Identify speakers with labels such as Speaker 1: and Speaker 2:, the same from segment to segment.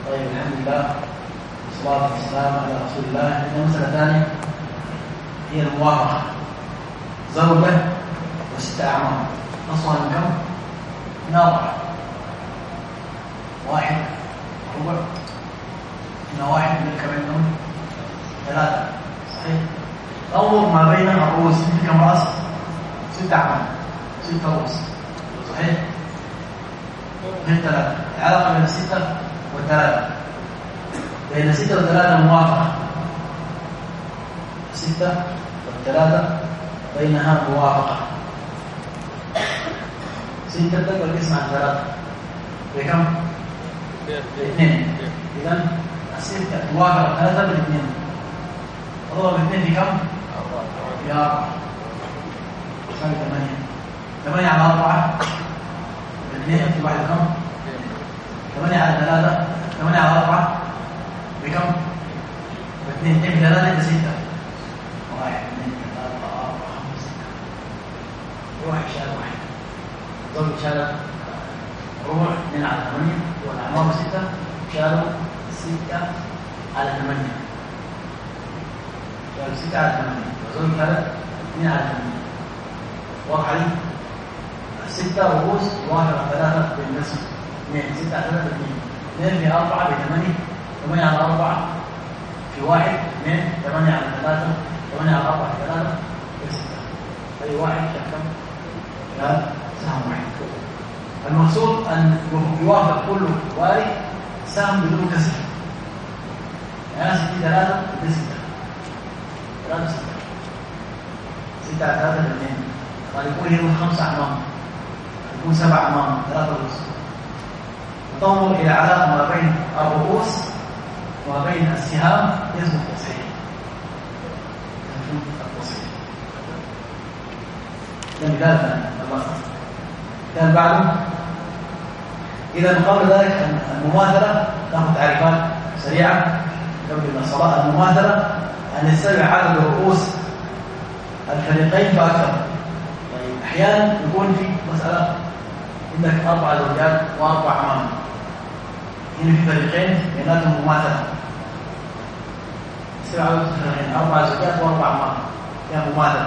Speaker 1: طيب الحمد لله والصلاة والسلام على رسول الله. عندنا مسألة ثانية هي الموافقة. زوجة وستة أعمام أصلا من كم؟ من 4. 1 ربع هنا 1 ملك بينهم 3 صحيح. انظر ما بين الرؤوس في كم رأس؟ 6 أعمام 6 رؤوس صحيح. من 3 العلاقة بين 6 و3 بين 6 و3 موافقة. 6 و3 بينها موافقة. 6 تقبل الاسم عن 3 بكم؟ ب2. إذن 6 موافقة 3 ب2 اضرب 2 في كم؟ في 4 يساوي 8. 8 على 4 ب2 يكتب واحد كم؟ 8 على 3 8 على 4 بكم؟ ب2. 2 في 3 يبقى 6. 1 2 3 4 5 6 واحد شال واحد زوج شال ربع 2 على 8 والأعمام 6 شالوا 6 على 8 شالوا 6 على 8 وزوج شال 2 على 8. واضح لي؟ 6 رؤوس يوافق 3 بالنسبة 2 6 على 3 2 2 في 4 ب 8 8 على 4 في 1 2 8 على 3 8 على 4 في 3 ب 6. أي واحد كم؟ شال سهم واحد. المقصود أن يوافق كل وارث سهم بدون كسر. يعني 6 3 ب 6 3 6 6 على 3 ب 2 قال يكون هنا 5 أعمام يكون 7 أعمام 3 رؤوس. وتنظر إلى علاقة ما بين الرؤوس وما بين السهام يثبت التصحيح. ده مثال ثاني. مثال بعده. إذا قبل ذلك المماثلة نأخذ تعريفات سريعة قبل الصلاة. المماثلة أن يستوي عدد رؤوس الفريقين فأكثر. طيب أحيانا يكون في مسألة عندك 4 زوجات و4 أعمام. هنا في فريقين بيناتهم مماثلة. يستوي عدد الفريقين 4 زوجات و4 أعمام فيها مماثلة.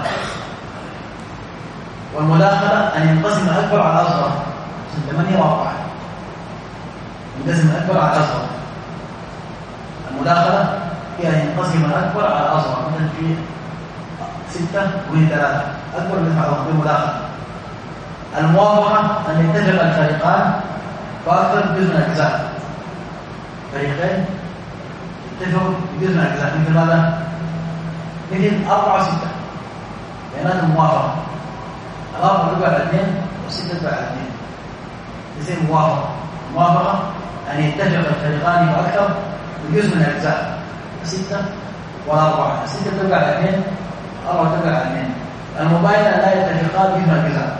Speaker 1: والمداخلة أن ينقسم الأكبر على الأصغر 8 و4 ينقسم الأكبر على الأصغر. المداخلة هي أن ينقسم الأكبر على الأصغر. مثلا في 6 وهي 3 أكبر من المداخلة. الموافقة أن يتفق الفريقان فأكثر بجزء من الأجزاء. فريقين يتفقوا بجزء من الأجزاء مثل ماذا؟ مثل 4 و6 بيناتهم موافقة. 4 تبع على 2 و6 تبع على 2 يصير موافقة. موافقة أن يتفق الفريقان فأكثر بجزء من الأجزاء. 6 و4 6 تبع على 2 4 تبع على 2. المباينة لا يتفقان بجزء من الأجزاء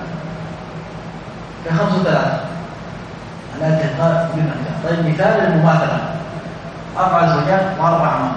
Speaker 1: ك5 و3 لا يتفقان بجزء من الأجزاء. طيب مثال المماثلة 4 زوجات و4 أعمام.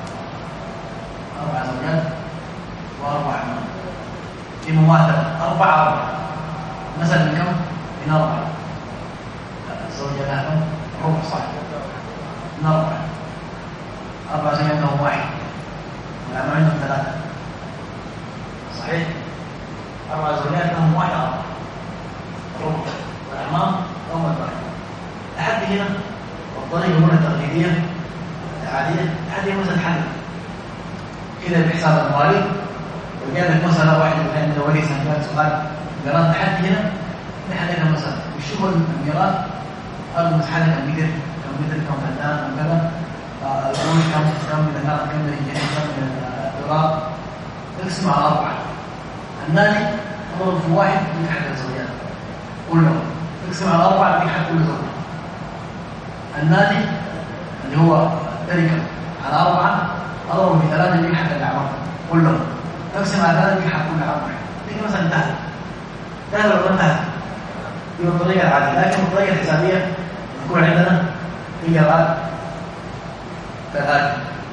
Speaker 1: 4 زوجات و4 أعمام في مماثلة 4 مثلا من كم؟ من 4 الزوجة لها كم؟ ربع صح من 4 زوجات لهم 1 والأعمام عندهم 3 صحيح. 4 زوجات لهم 1 ربع والأعمام لهم 4 لحد هنا. والطريقة هنا التقليدية العادية لحد هنا مثلا حل كده بحساب المواريث. وجاء لك مسألة واحد من الوريث كان سؤال ميراث لحد هنا نحلها مسألة وشوف الميراث قالوا مسحلة كم متر كم فدان كم كذا القروش كم من النار كم من الجنين كم من الدولار تقسم على 4. النادي أضرب في 1 يجي حق الزوجات كلهم تقسم على 4 يجي حق كل زوجة. النادي اللي هو تركة على 4 أضرب في 3 يجي حق الأعمام كلهم تقسم على 3 يجي حق كل عام واحد. تيجي مثلا انتهت ولا انتهت؟ دي الطريقة العادية. لكن الطريقة الحسابية تكون عندنا في جرات كذلك.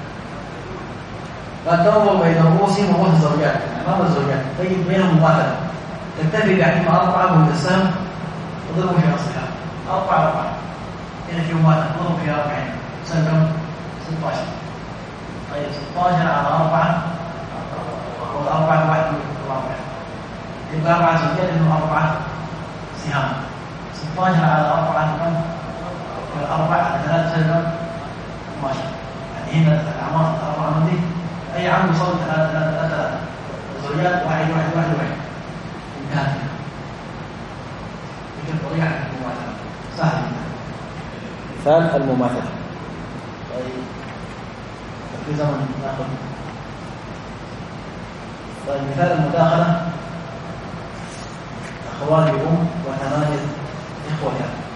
Speaker 1: فتنظر بين رؤوسهم ورؤوس الزوجات أمام الزوجات تجد بينهم مماثلة تتفق عليهم 4 من السهم تضرب في أصلها 4 4 هنا في يومات نضرب فيها 40 يصير كم؟ 16. طيب 16 على 4 والأربعة واحد والرابع يبقى 4 زوجين إنه 4 سهام. 16 على 4 كم؟ 4 على 3 يصير كم؟ 12. يعني هنا الأعمار الأربعة دي أي عام يصل 3 زوجات واحد انتهت هنا. يمكن طريقة المماثلة سهل جدا.
Speaker 2: مثال المماثلة.
Speaker 1: طيب في زمن ناخذ. طيب مثال المداخلة أخوان لأم وثمانية إخوة.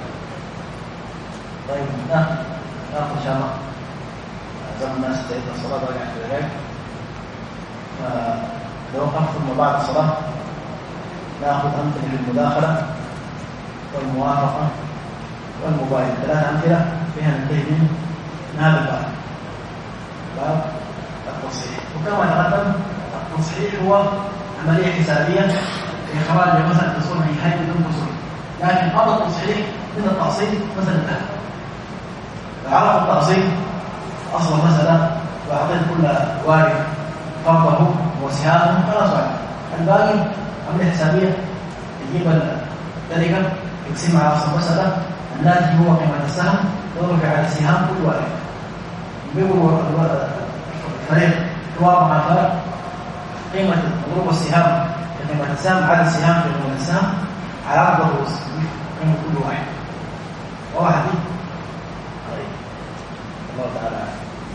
Speaker 1: طيب ناخذ إن شاء الله زمن الناس تعيد الصلاة راجع في الغيب. لو وقفت ثم بعد الصلاة ناخذ أمثلة للمداخلة والموافقة والمباينة. 3 أمثلة فيها ننتهي من هذا الباب، باب التصحيح. وكما تقدم التصحيح هو عملية حسابية لإخراج مسألة تصحيح من حيث بدون تصحيح، لكن قبل التصحيح من التأصيل مسألة انتهت. فعرف التأصيل أصل المسألة وأعطيت كل وارث فرضه وسهامه خلاص بعد الباقي عملية حسابية. يجيب التركة يقسم على أصل المسألة، الناتج هو قيمة السهم يضرب على سهام كل وارث. بيقولوا الفريق توافق مع الفرق قيمة مضروب السهام قيمة السهم عدد السهام في قيمة السهم على عدد الرؤوس قيمة كل واحد. واحد. طيب الله تعالى